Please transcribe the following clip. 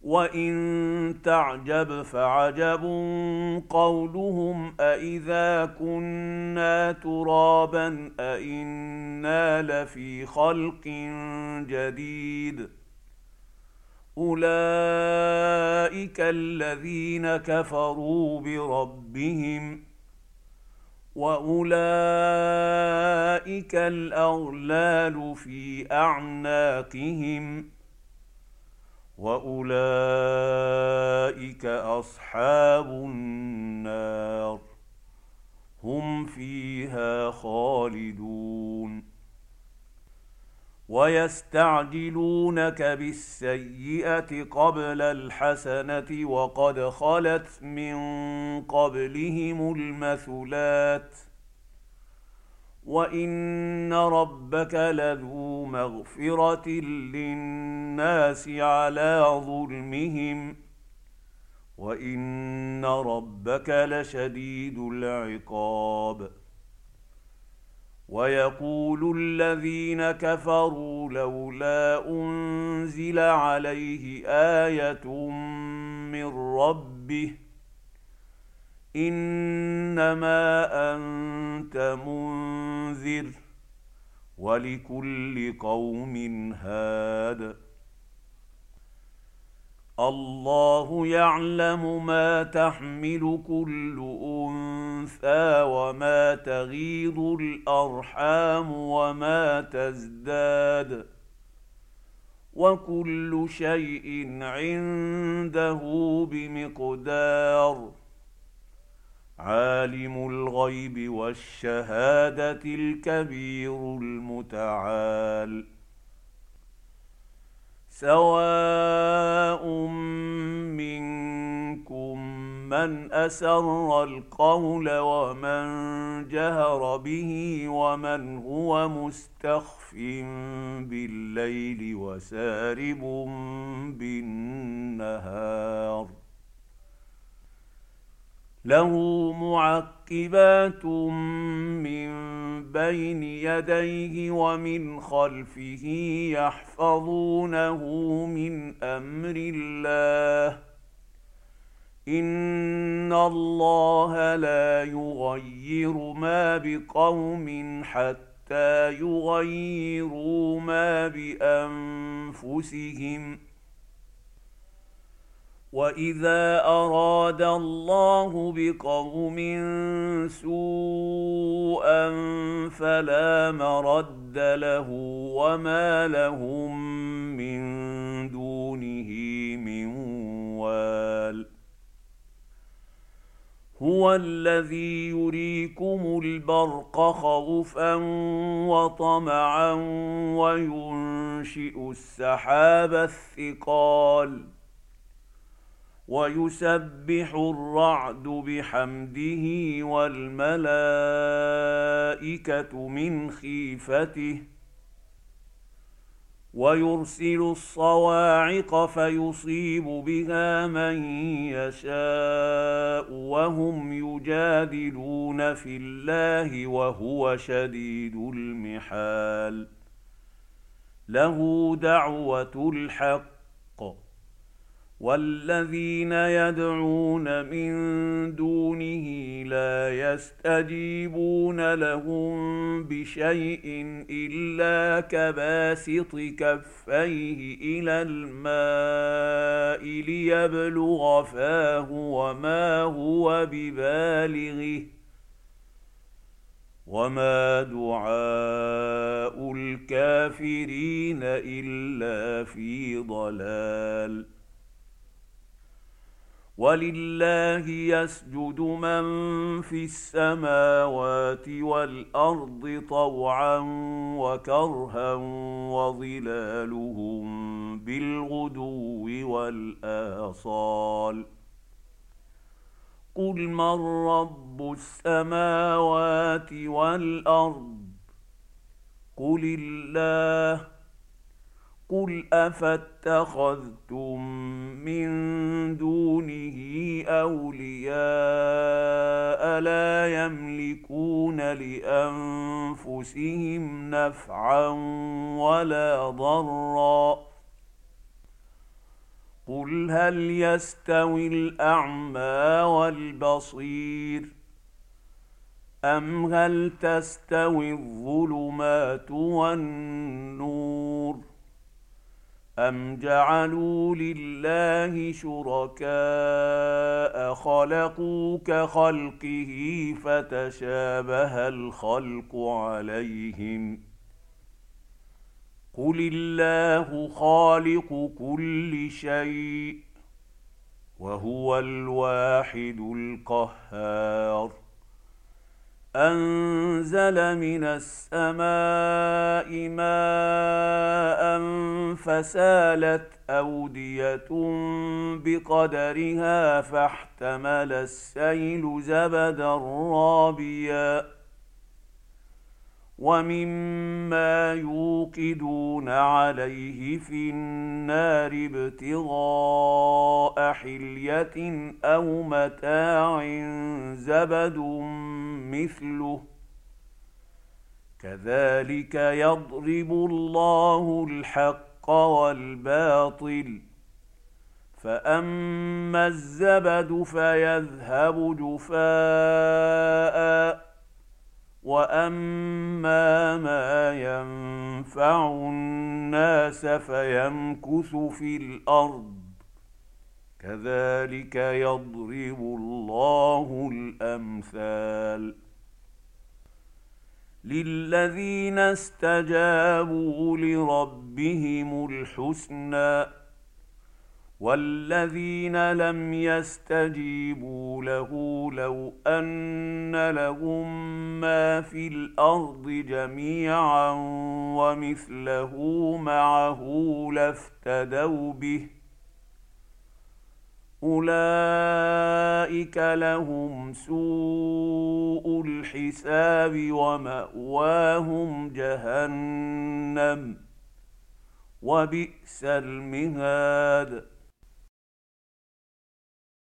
وإن تعجب فعجب قولهم أإذا كنا ترابا أإنا لفي خلق جديد أولئك الذين كفروا بربهم وأولئك الأغلال في أعناقهم وأولئك أصحاب النار هم فيها خالدون ويستعجلونك بالسيئة قبل الحسنة وقد خلت من قبلهم المثلات وإن ربك لذو مغفرة للناس على ظلمهم وإن ربك لشديد العقاب ويقول الذين كفروا لولا أنزل عليه آية من ربه إنما أنت منذر ولكل قوم هاد الله يعلم ما تحمل كل أنثى وما تغيض الأرحام وما تزداد وكل شيء عنده بمقدار عالم الغيب والشهادة الكبير المتعال سواء منكم من أسر القول ومن جهر به ومن هو مستخف بالليل وسارب بالنهار له معقبات من بين يديه ومن خلفه يحفظونه من أمر الله إن الله لا يغير ما بقوم حتى يغيروا ما بأنفسهم وإذا أراد الله بقوم سوءا فلا مرد له وما لهم من دونه من وال هو الذي يريكم البرق خوفا وطمعا وينشئ السحاب الثقال ويسبح الرعد بحمده والملائكة من خيفته ويرسل الصواعق فيصيب بها من يشاء وهم يجادلون في الله وهو شديد المحال له دعوة الحق والذين يدعون من دونه لا يستجيبون لهم بشيء إلا كباسط كفيه إلى الماء ليبلغ فاه وما هو ببالغه وما دعاء الكافرين إلا في ضلال ولله يسجد من في السماوات والأرض طوعا وكرها وظلالهم بالغدو والآصال قل من رب السماوات والأرض قل الله قل أفاتخذتم من دونه أولياء لا يملكون لأنفسهم نفعا ولا ضرا قل هل يستوي الأعمى والبصير أم هل تستوي الظلمات والنور أم جعلوا لله شركاء خلقوا كخلقه فتشابه الخلق عليهم قل الله خالق كل شيء وهو الواحد القهار أنزل من السماء ماء فسالت أودية بقدرها فاحتمل السيل زبدا رابيا ومما يوقدون عليه في النار ابتغاء حلية أو متاع زبد مثله كذلك يضرب الله الحق والباطل فأما الزبد فيذهب جفاء وأما ما ينفع الناس فيمكث في الأرض كذلك يضرب الله الأمثال للذين استجابوا لربهم الحسنى والذين لم يستجيبوا له لو أن لهم ما في الأرض جميعا ومثله معه لافتدوا به أولئك لهم سوء الحساب ومأواهم جهنم وبئس المهاد